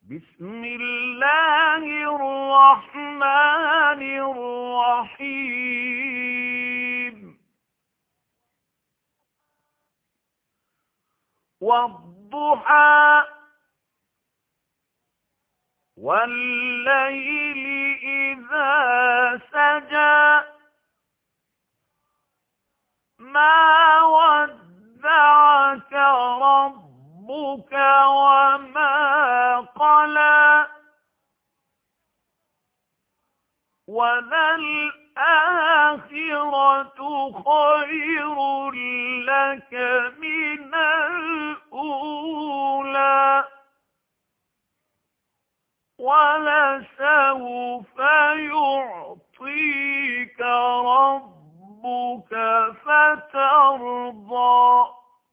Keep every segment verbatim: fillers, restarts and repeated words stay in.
بسم الله الرحمن الرحيم والضحى والليل إذا سجى ما ودعك ربك وما قلى وللآخرة خير لك من الأولى ولسوف يعطيك ربك فترضى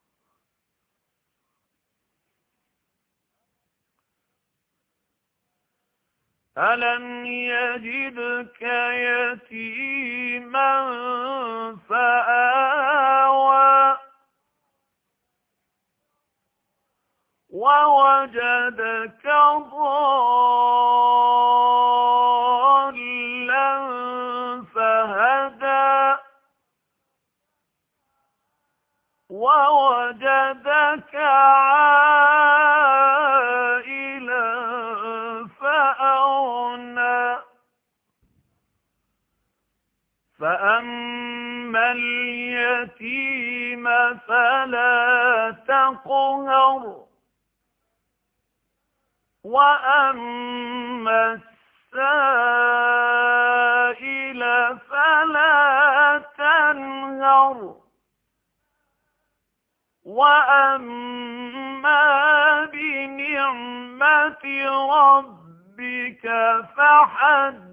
ألم يجدك يتيما فآوى ووجدك ضالا فهدى ووجدك عائلا فأغنى فأما اليتيم فلا تقهر وأما السائل فلا تنهر وأما بنعمة ربك فحدث